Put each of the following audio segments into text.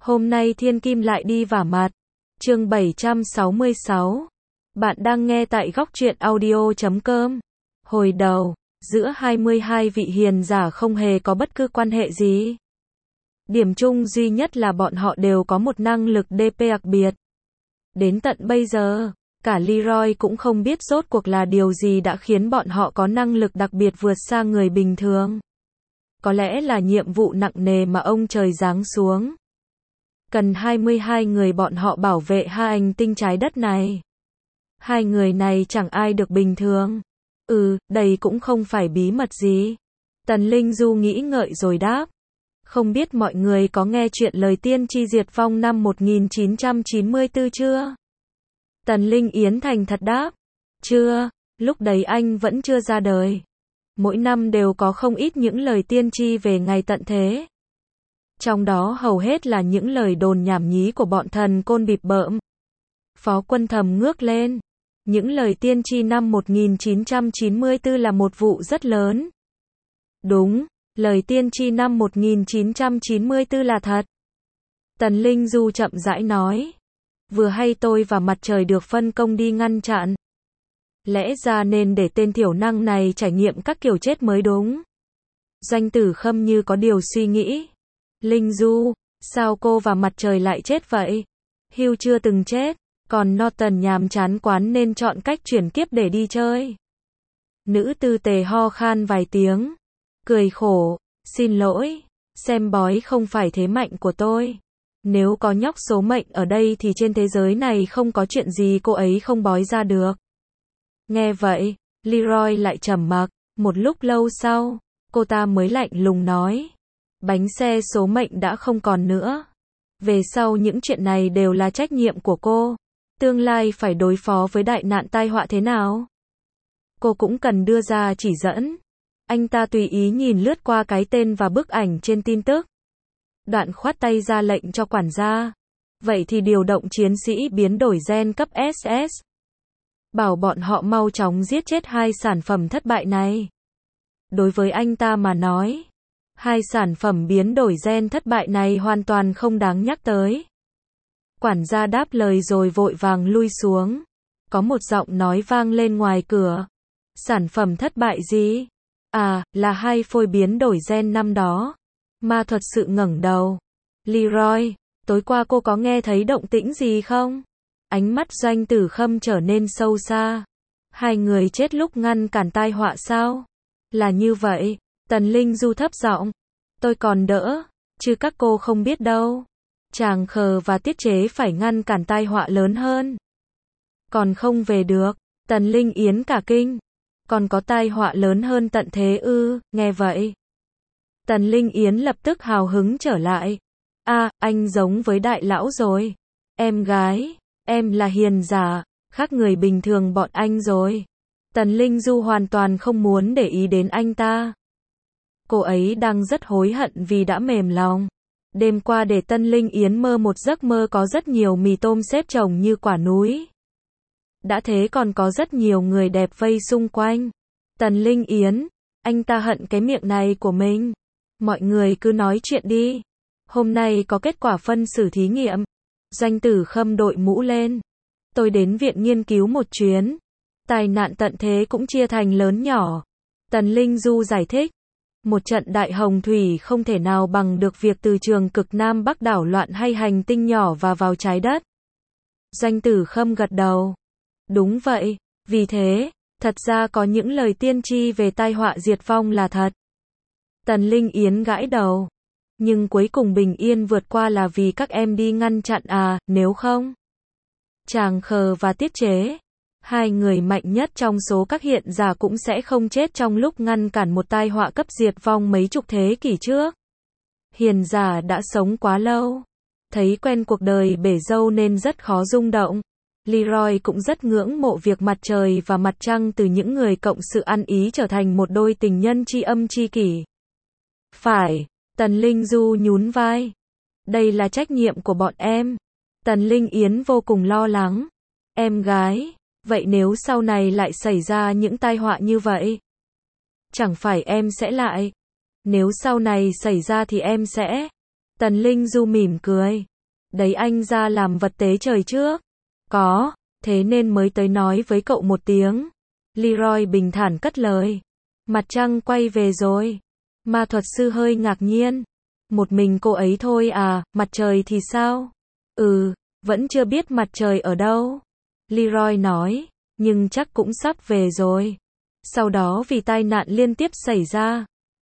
Hôm nay thiên kim lại đi vả mặt. Chương 766. Bạn đang nghe tại góc truyện audio.com. Hồi đầu, giữa 22 vị hiền giả không hề có bất cứ quan hệ gì. Điểm chung duy nhất là bọn họ đều có một năng lực DP đặc biệt. Đến tận bây giờ, cả Leroy cũng không biết rốt cuộc là điều gì đã khiến bọn họ có năng lực đặc biệt vượt xa người bình thường. Có lẽ là nhiệm vụ nặng nề mà ông trời giáng xuống. Cần 22 người bọn họ bảo vệ hai hành tinh trái đất này. Hai người này chẳng ai được bình thường. Đây cũng không phải bí mật gì. Tần Linh Du nghĩ ngợi rồi đáp. Không biết mọi người có nghe chuyện lời tiên tri diệt vong năm 1994 chưa? Tần Linh Yến thành thật đáp. Chưa, lúc đấy anh vẫn chưa ra đời. Mỗi năm đều có không ít những lời tiên tri về ngày tận thế. Trong đó hầu hết là những lời đồn nhảm nhí của bọn thần côn bịp bợm. Phó Quân thầm ngước lên. Những lời tiên tri năm 1994 là một vụ rất lớn. Đúng, lời tiên tri năm 1994 là thật. Tần Linh Du chậm rãi nói. Vừa hay tôi và mặt trời được phân công đi ngăn chặn. Lẽ ra nên để tên thiểu năng này trải nghiệm các kiểu chết mới đúng. Doanh Tử Khâm như có điều suy nghĩ. Linh Du, sao cô và mặt trời lại chết vậy? Hugh chưa từng chết, còn Norton nhàm chán quán nên chọn cách chuyển kiếp để đi chơi. Nữ tư tề ho khan vài tiếng. Cười khổ, xin lỗi, xem bói không phải thế mạnh của tôi. Nếu có nhóc số mệnh ở đây thì trên thế giới này không có chuyện gì cô ấy không bói ra được. Nghe vậy, Leroy lại trầm mặc. Một lúc lâu sau, cô ta mới lạnh lùng nói. Bánh xe số mệnh đã không còn nữa. Về sau những chuyện này đều là trách nhiệm của cô. Tương lai phải đối phó với đại nạn tai họa thế nào? Cô cũng cần đưa ra chỉ dẫn. Anh ta tùy ý nhìn lướt qua cái tên và bức ảnh trên tin tức. Đoạn khoát tay ra lệnh cho quản gia. Vậy thì điều động chiến sĩ biến đổi gen cấp SS. Bảo bọn họ mau chóng giết chết hai sản phẩm thất bại này. Đối với anh ta mà nói, hai sản phẩm biến đổi gen thất bại này hoàn toàn không đáng nhắc tới. Quản gia đáp lời rồi vội vàng lui xuống. Có một giọng nói vang lên ngoài cửa. Sản phẩm thất bại gì? À, là hai phôi biến đổi gen năm đó. Ma thuật sự ngẩng đầu. Leroy, tối qua cô có nghe thấy động tĩnh gì không? Ánh mắt Doanh Tử Khâm trở nên sâu xa. Hai người chết lúc ngăn cản tai họa sao? Là như vậy. Tần Linh Du thấp giọng. Tôi còn đỡ, chứ các cô không biết đâu. Tràng Khờ và Tiết Chế phải ngăn cản tai họa lớn hơn. Còn không về được. Tần Linh Yến cả kinh. Còn có tai họa lớn hơn tận thế ư? Nghe vậy, Tần Linh Yến lập tức hào hứng trở lại. Anh giống với đại lão rồi. Em gái, em là hiền giả, khác người bình thường bọn anh rồi. Tần Linh Du hoàn toàn không muốn để ý đến anh ta. Cô ấy đang rất hối hận vì đã mềm lòng. Đêm qua để Tần Linh Yến mơ một giấc mơ có rất nhiều mì tôm xếp chồng như quả núi. Đã thế còn có rất nhiều người đẹp vây xung quanh. Tần Linh Yến, anh ta hận cái miệng này của mình. Mọi người cứ nói chuyện đi. Hôm nay có kết quả phân xử thí nghiệm. Doanh Tử Khâm đội mũ lên. Tôi đến viện nghiên cứu một chuyến. Tai nạn tận thế cũng chia thành lớn nhỏ. Tần Linh Du giải thích. Một trận đại hồng thủy không thể nào bằng được việc từ trường cực Nam Bắc đảo loạn hay hành tinh nhỏ và vào trái đất. Doanh Tử Khâm gật đầu. Đúng vậy, vì thế, thật ra có những lời tiên tri về tai họa diệt vong là thật. Tần Linh Yến gãi đầu. Nhưng cuối cùng bình yên vượt qua là vì các em đi ngăn chặn nếu không. Tràng Khờ và Tiết Chế, hai người mạnh nhất trong số các hiện giả cũng sẽ không chết trong lúc ngăn cản một tai họa cấp diệt vong mấy chục thế kỷ trước. Hiền giả đã sống quá lâu. Thấy quen cuộc đời bể dâu nên rất khó rung động. Leroy cũng rất ngưỡng mộ việc mặt trời và mặt trăng từ những người cộng sự ăn ý trở thành một đôi tình nhân tri âm tri kỷ. Phải, Tần Linh Du nhún vai. Đây là trách nhiệm của bọn em. Tần Linh Yến vô cùng lo lắng. Em gái, vậy nếu sau này lại xảy ra những tai họa như vậy? Chẳng phải em sẽ lại? Nếu sau này xảy ra thì em sẽ. Tần Linh Du mỉm cười. Đấy anh ra làm vật tế trời trước. Có, thế nên mới tới nói với cậu một tiếng. Leroy bình thản cất lời. Mặt trăng quay về rồi. Ma thuật sư hơi ngạc nhiên. Một mình cô ấy thôi à, mặt trời thì sao? Vẫn chưa biết mặt trời ở đâu. Leroy nói, nhưng chắc cũng sắp về rồi. Sau đó vì tai nạn liên tiếp xảy ra,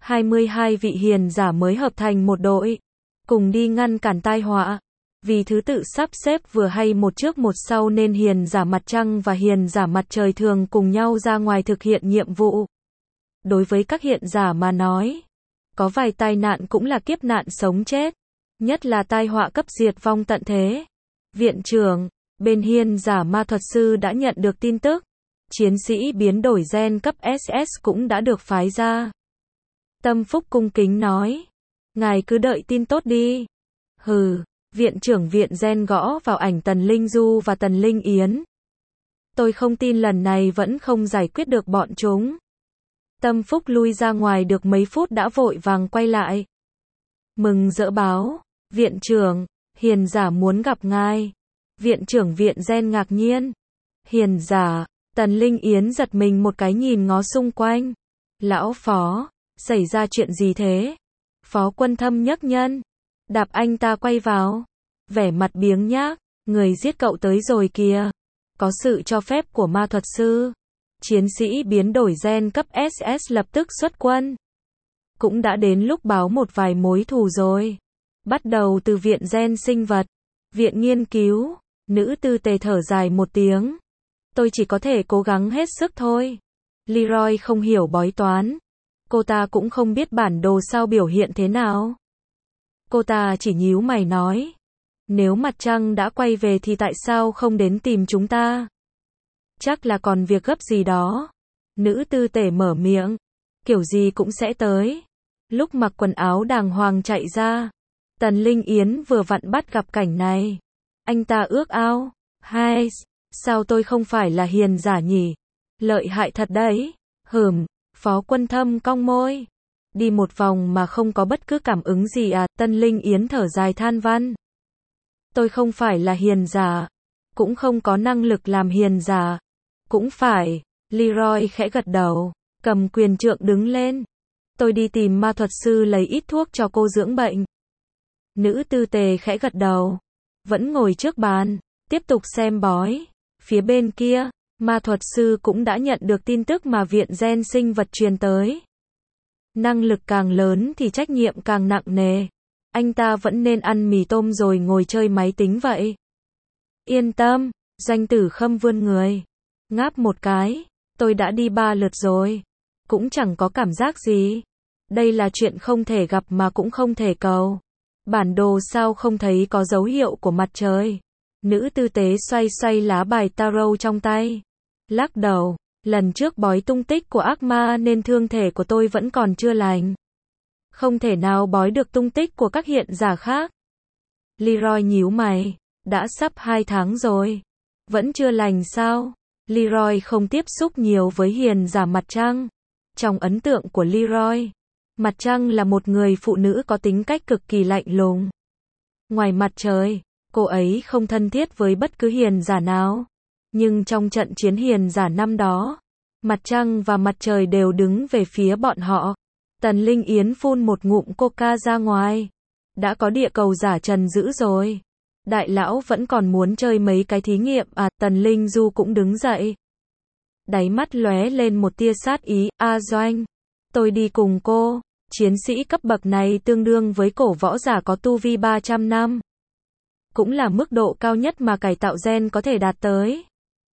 22 vị hiền giả mới hợp thành một đội, cùng đi ngăn cản tai họa. Vì thứ tự sắp xếp vừa hay một trước một sau nên hiền giả mặt trăng và hiền giả mặt trời thường cùng nhau ra ngoài thực hiện nhiệm vụ. Đối với các hiện giả mà nói, có vài tai nạn cũng là kiếp nạn sống chết, nhất là tai họa cấp diệt vong tận thế. Viện trưởng, bên hiền giả ma thuật sư đã nhận được tin tức, chiến sĩ biến đổi gen cấp SS cũng đã được phái ra. Tâm Phúc cung kính nói, ngài cứ đợi tin tốt đi. Viện trưởng viện gen gõ vào ảnh Tần Linh Du và Tần Linh Yến. Tôi không tin lần này vẫn không giải quyết được bọn chúng. Tâm Phúc lui ra ngoài được mấy phút đã vội vàng quay lại. Mừng rỡ báo, viện trưởng, hiền giả muốn gặp ngài. Viện trưởng viện gen ngạc nhiên. Hiền giả, Tần Linh Yến giật mình một cái nhìn ngó xung quanh. Lão phó, xảy ra chuyện gì thế? Phó Quân Thâm nhấc nhân, đạp anh ta quay vào. Vẻ mặt biếng nhác, người giết cậu tới rồi kìa. Có sự cho phép của ma thuật sư. Chiến sĩ biến đổi gen cấp SS lập tức xuất quân. Cũng đã đến lúc báo một vài mối thù rồi. Bắt đầu từ viện gen sinh vật, viện nghiên cứu. Nữ tư tề thở dài một tiếng. Tôi chỉ có thể cố gắng hết sức thôi. Leroy không hiểu bói toán. Cô ta cũng không biết bản đồ sao biểu hiện thế nào. Cô ta chỉ nhíu mày nói. Nếu mặt trăng đã quay về thì tại sao không đến tìm chúng ta? Chắc là còn việc gấp gì đó. Nữ tư tể mở miệng. Kiểu gì cũng sẽ tới. Lúc mặc quần áo đàng hoàng chạy ra, Tần Linh Yến vừa vặn bắt gặp cảnh này. Anh ta ước ao. Hai, sao tôi không phải là hiền giả nhỉ? Lợi hại thật đấy. Phó Quân Thâm cong môi. Đi một vòng mà không có bất cứ cảm ứng gì à? Tần Linh Yến thở dài than van. Tôi không phải là hiền giả, cũng không có năng lực làm hiền giả. Cũng phải. Leroy khẽ gật đầu, cầm quyền trượng đứng lên. Tôi đi tìm ma thuật sư lấy ít thuốc cho cô dưỡng bệnh. Nữ tư tề khẽ gật đầu, vẫn ngồi trước bàn, tiếp tục xem bói. Phía bên kia, ma thuật sư cũng đã nhận được tin tức mà viện gen sinh vật truyền tới. Năng lực càng lớn thì trách nhiệm càng nặng nề. Anh ta vẫn nên ăn mì tôm rồi ngồi chơi máy tính vậy. Yên tâm, Doanh Tử Khâm vươn người, ngáp một cái. Tôi đã đi 3 lượt rồi, cũng chẳng có cảm giác gì. Đây là chuyện không thể gặp mà cũng không thể cầu. Bản đồ sao không thấy có dấu hiệu của mặt trời? Nữ tư tế xoay xoay lá bài tarot trong tay, lắc đầu. Lần trước bói tung tích của ác ma nên thương thể của tôi vẫn còn chưa lành. Không thể nào bói được tung tích của các hiện giả khác. Leroy nhíu mày. Đã sắp 2 tháng rồi. Vẫn chưa lành sao? Leroy không tiếp xúc nhiều với hiền giả mặt trăng. Trong ấn tượng của Leroy, mặt trăng là một người phụ nữ có tính cách cực kỳ lạnh lùng. Ngoài mặt trời, cô ấy không thân thiết với bất cứ hiền giả nào. Nhưng trong trận chiến hiền giả năm đó, mặt trăng và mặt trời đều đứng về phía bọn họ. Tần Linh Yến phun một ngụm coca ra ngoài. Đã có địa cầu giả trần dữ rồi. Đại lão vẫn còn muốn chơi mấy cái thí nghiệm à? Tần Linh Du cũng đứng dậy. Đáy mắt lóe lên một tia sát ý. Doanh, tôi đi cùng cô. Chiến sĩ cấp bậc này tương đương với cổ võ giả có tu vi 300 năm. Cũng là mức độ cao nhất mà cải tạo gen có thể đạt tới.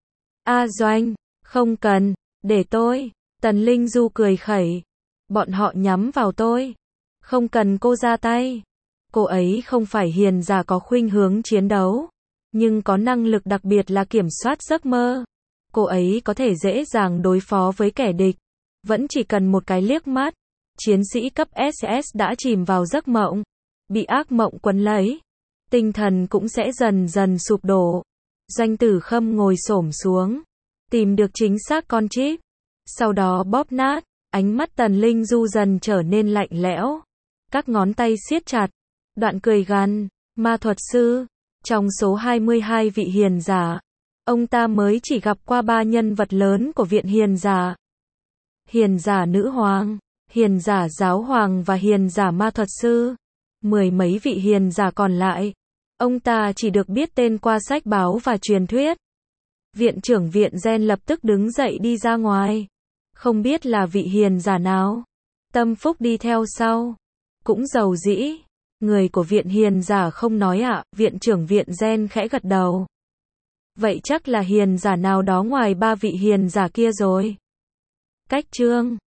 Doanh, không cần, để tôi. Tần Linh Du cười khẩy. Bọn họ nhắm vào tôi. Không cần cô ra tay. Cô ấy không phải hiền giả có khuynh hướng chiến đấu, nhưng có năng lực đặc biệt là kiểm soát giấc mơ. Cô ấy có thể dễ dàng đối phó với kẻ địch. Vẫn chỉ cần một cái liếc mắt, chiến sĩ cấp SS đã chìm vào giấc mộng, bị ác mộng quấn lấy. Tinh thần cũng sẽ dần dần sụp đổ. Doanh Tử Khâm ngồi xổm xuống, tìm được chính xác con chip, sau đó bóp nát. Ánh mắt Tần Linh Du dần trở nên lạnh lẽo, các ngón tay siết chặt. Đoạn cười gằn, ma thuật sư, Trong số 22 vị hiền giả, ông ta mới chỉ gặp qua 3 nhân vật lớn của viện hiền giả. Hiền giả nữ hoàng, hiền giả giáo hoàng và hiền giả ma thuật sư. Mười mấy vị hiền giả còn lại, ông ta chỉ được biết tên qua sách báo và truyền thuyết. Viện trưởng viện gen lập tức đứng dậy đi ra ngoài. Không biết là vị hiền giả nào. Tâm Phúc đi theo sau. Cũng giàu dĩ. Người của viện hiền giả không nói ạ, viện trưởng viện gen khẽ gật đầu. Vậy chắc là hiền giả nào đó ngoài 3 vị hiền giả kia rồi. Cách chương